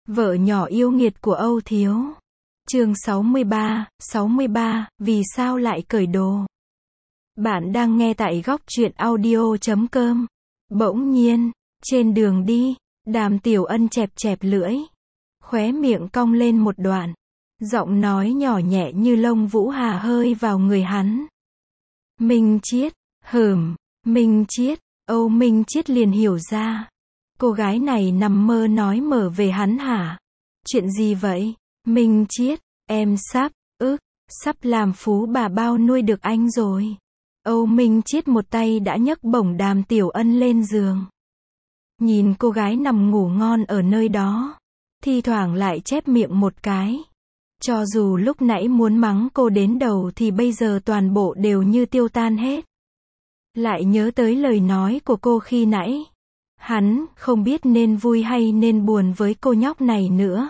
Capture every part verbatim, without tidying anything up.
Vợ nhỏ yêu nghiệt của Âu Thiếu. Chương sáu mươi ba, sáu mươi ba, vì sao lại cởi đồ? Bạn đang nghe tại góc truyện audio chấm com. Bỗng nhiên, trên đường đi, Đàm Tiểu Ân chẹp chẹp lưỡi, khóe miệng cong lên một đoạn, giọng nói nhỏ nhẹ như lông vũ hà hơi vào người hắn. Minh Chiết, hừm, Minh Chiết, Âu Minh Chiết liền hiểu ra. Cô gái này nằm mơ nói mở về hắn hả? Chuyện gì vậy? Minh Chiết, em sắp, ức, sắp làm phú bà bao nuôi được anh rồi. Âu Minh Chiết một tay đã nhấc bổng Đàm Tiểu Ân lên giường. Nhìn cô gái nằm ngủ ngon ở nơi đó, thi thoảng lại chép miệng một cái. Cho dù lúc nãy muốn mắng cô đến đầu thì bây giờ toàn bộ đều như tiêu tan hết. Lại nhớ tới lời nói của cô khi nãy. Hắn không biết nên vui hay nên buồn với cô nhóc này nữa.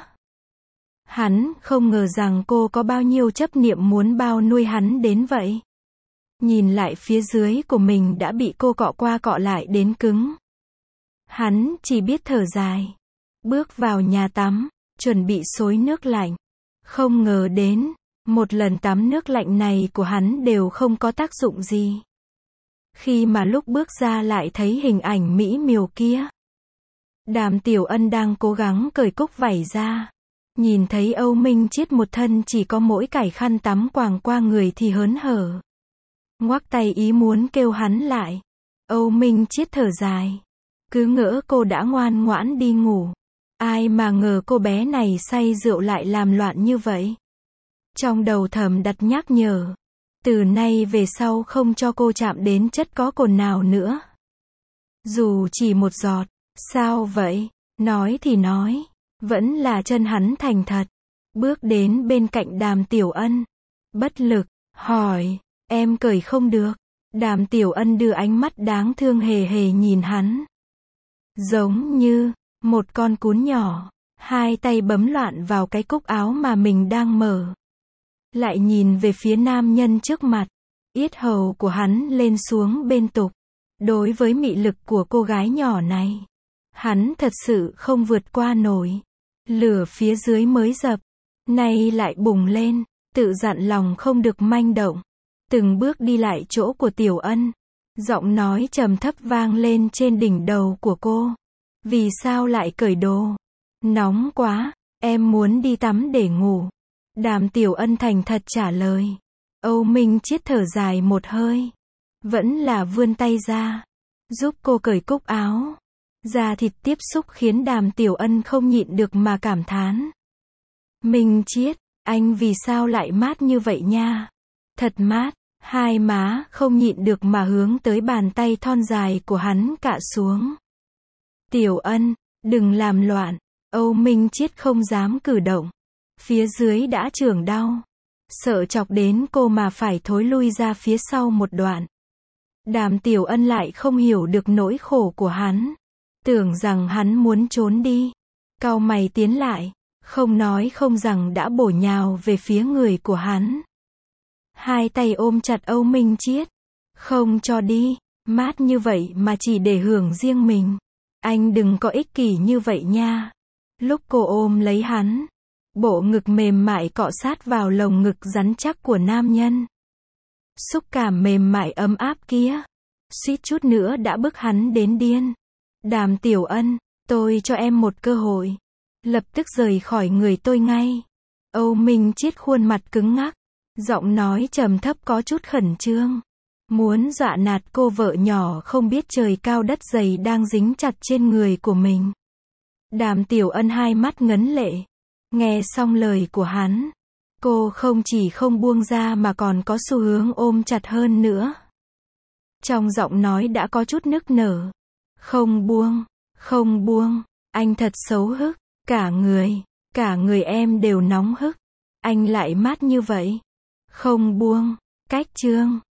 Hắn không ngờ rằng cô có bao nhiêu chấp niệm muốn bao nuôi hắn đến vậy. Nhìn lại phía dưới của mình đã bị cô cọ qua cọ lại đến cứng. Hắn chỉ biết thở dài. Bước vào nhà tắm, chuẩn bị xối nước lạnh. Không ngờ đến, một lần tắm nước lạnh này của hắn đều không có tác dụng gì. Khi mà lúc bước ra lại thấy hình ảnh mỹ miều kia. Đàm Tiểu Ân đang cố gắng cởi cúc vảy ra. Nhìn thấy Âu Minh Chiết một thân chỉ có mỗi cải khăn tắm quàng qua người thì hớn hở. Ngoắc tay ý muốn kêu hắn lại. Âu Minh Chiết thở dài. Cứ ngỡ cô đã ngoan ngoãn đi ngủ. Ai mà ngờ cô bé này say rượu lại làm loạn như vậy. Trong đầu thầm đặt nhắc nhở. Từ nay về sau không cho cô chạm đến chất có cồn nào nữa. Dù chỉ một giọt. Sao vậy? Nói thì nói. Vẫn là chân hắn thành thật. Bước đến bên cạnh Đàm Tiểu Ân. Bất lực, hỏi. Em cởi không được. Đàm Tiểu Ân đưa ánh mắt đáng thương hề hề nhìn hắn. Giống như một con cún nhỏ. Hai tay bấm loạn vào cái cúc áo mà mình đang mở. Lại nhìn về phía nam nhân trước mặt. Yết hầu của hắn lên xuống bên tục. Đối với mị lực của cô gái nhỏ này, hắn thật sự không vượt qua nổi. Lửa phía dưới mới dập, nay lại bùng lên. Tự dặn lòng không được manh động. Từng bước đi lại chỗ của Tiểu Ân. Giọng nói trầm thấp vang lên trên đỉnh đầu của cô. Vì sao lại cởi đồ? Nóng quá, em muốn đi tắm để ngủ. Đàm Tiểu Ân thành thật trả lời. Âu Minh Chiết thở dài một hơi. Vẫn là vươn tay ra. Giúp cô cởi cúc áo. Da thịt tiếp xúc khiến Đàm Tiểu Ân không nhịn được mà cảm thán. Minh Chiết, anh vì sao lại mát như vậy nha? Thật mát. Hai má không nhịn được mà hướng tới bàn tay thon dài của hắn cạ xuống. Tiểu Ân, đừng làm loạn. Âu Minh Chiết không dám cử động. Phía dưới đã chưởng đau. Sợ chọc đến cô mà phải thối lui ra phía sau một đoạn. Đàm Tiểu Ân lại không hiểu được nỗi khổ của hắn. Tưởng rằng hắn muốn trốn đi. Cau mày tiến lại. Không nói không rằng đã bổ nhào về phía người của hắn. Hai tay ôm chặt Âu Minh Chiết. Không cho đi. Mát như vậy mà chỉ để hưởng riêng mình. Anh đừng có ích kỷ như vậy nha. Lúc cô ôm lấy hắn, bộ ngực mềm mại cọ sát vào lồng ngực rắn chắc của nam nhân. Xúc cảm mềm mại ấm áp kia, suýt chút nữa đã bức hắn đến điên. Đàm Tiểu Ân, tôi cho em một cơ hội. Lập tức rời khỏi người tôi ngay. Âu Minh Chiết khuôn mặt cứng ngắc, giọng nói trầm thấp có chút khẩn trương. Muốn dọa nạt cô vợ nhỏ không biết trời cao đất dày đang dính chặt trên người của mình. Đàm Tiểu Ân hai mắt ngấn lệ. Nghe xong lời của hắn, cô không chỉ không buông ra mà còn có xu hướng ôm chặt hơn nữa. Trong giọng nói đã có chút nức nở. Không buông, không buông, anh thật xấu hức, cả người, cả người em đều nóng hức. Anh lại mát như vậy. Không buông, cách chương.